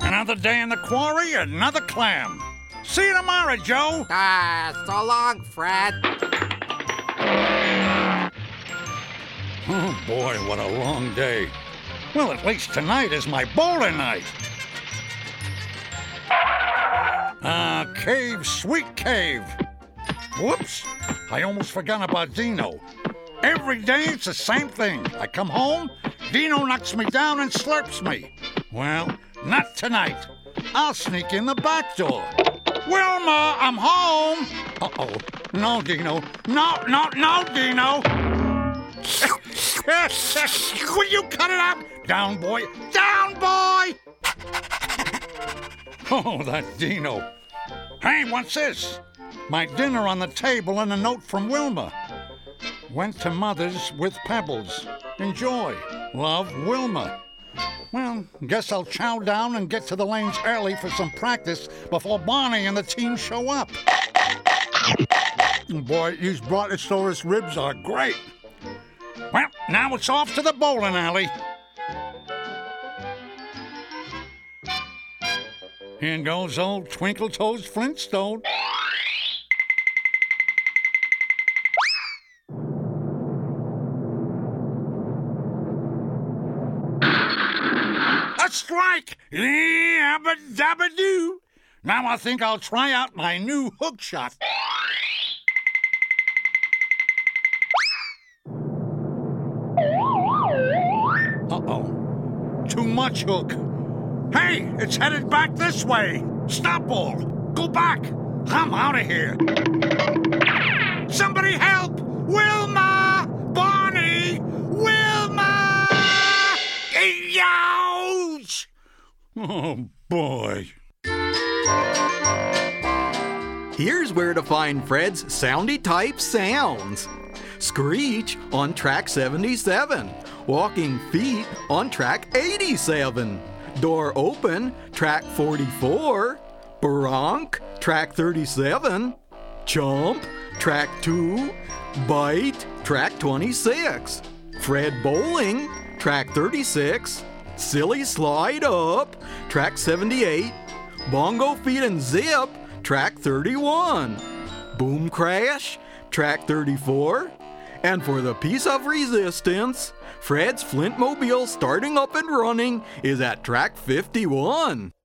Another day in the quarry, another clam. See you tomorrow, Joe. So long, Fred. Oh, boy, what a long day. Well, at least tonight is my bowling night. Cave, sweet cave. Whoops, I almost forgot about Dino. Every day it's the same thing. I come home, Dino knocks me down and slurps me. Well, not tonight. I'll sneak in the back door. Wilma, I'm home. Uh-oh. No, Dino. No, Dino. Will you cut it out? Down, boy. Down, boy. Oh, that Dino. Hey, what's this? My dinner on the table and a note from Wilma. Went to Mother's with Pebbles. Enjoy. Love, Wilma. Well, guess I'll chow down and get to the lanes early for some practice before Barney and the team show up. Boy, these Brontosaurus ribs are great. Well, now it's off to the bowling alley. Here goes old Twinkle-Toes Flintstone. A strike! Yabba-dabba-doo! Now I think I'll try out my new hook shot. Uh-oh. Too much hook. Hey, it's headed back this way. Stop ball. Go back. I'm out of here. Somebody help! Wilma! Barney! Wilma! Ouch! Oh, boy. Here's where to find Fred's soundy type sounds. Screech on track 77. Walking feet on track 87. Door open, track 44. Bronk, track 37. Chomp, track 2. Bite, track 26. Fred bowling, track 36. Silly slide up, track 78. Bongo feet and zip, track 31. Boom crash, track 34. And for the piece of resistance, Fred's Flintmobile starting up and running is at track 51.